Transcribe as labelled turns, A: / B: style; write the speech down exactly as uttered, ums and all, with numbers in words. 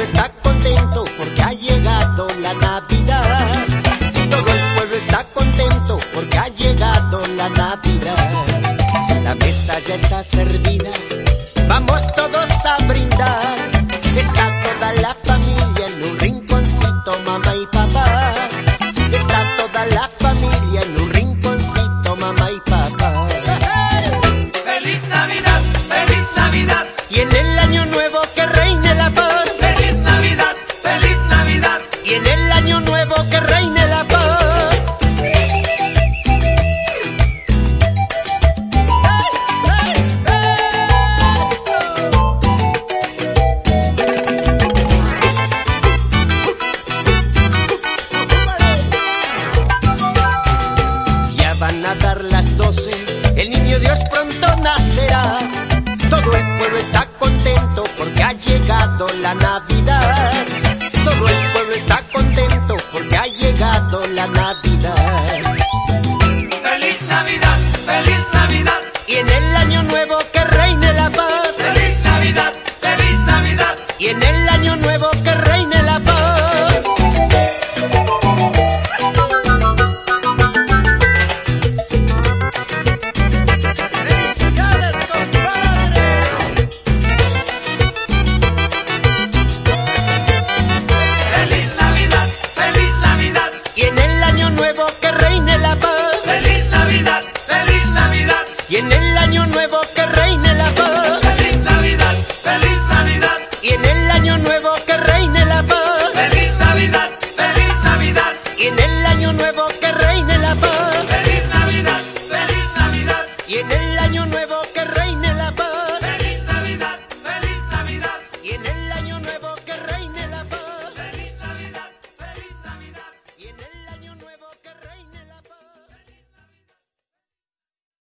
A: está contento porque ha llegado la Navidad. Todo el pueblo está contento porque ha llegado la Navidad. La mesa ya está servida, vamos todos a brindar. Está toda la familia en un rinconcito, mamá y papá. Está toda la familia en un rinconcito, mamá y papá.
B: ¡Feliz Navidad! ¡Feliz Navidad!
A: Y en el año nuevo que reine la paz.
B: ¡Feliz Navidad! ¡Feliz Navidad!
A: Y en el año nuevo que reine la paz. Ya van a dar las doce, el niño Dios pronto nacerá. Todo el pueblo está contento porque ha llegado la Navidad.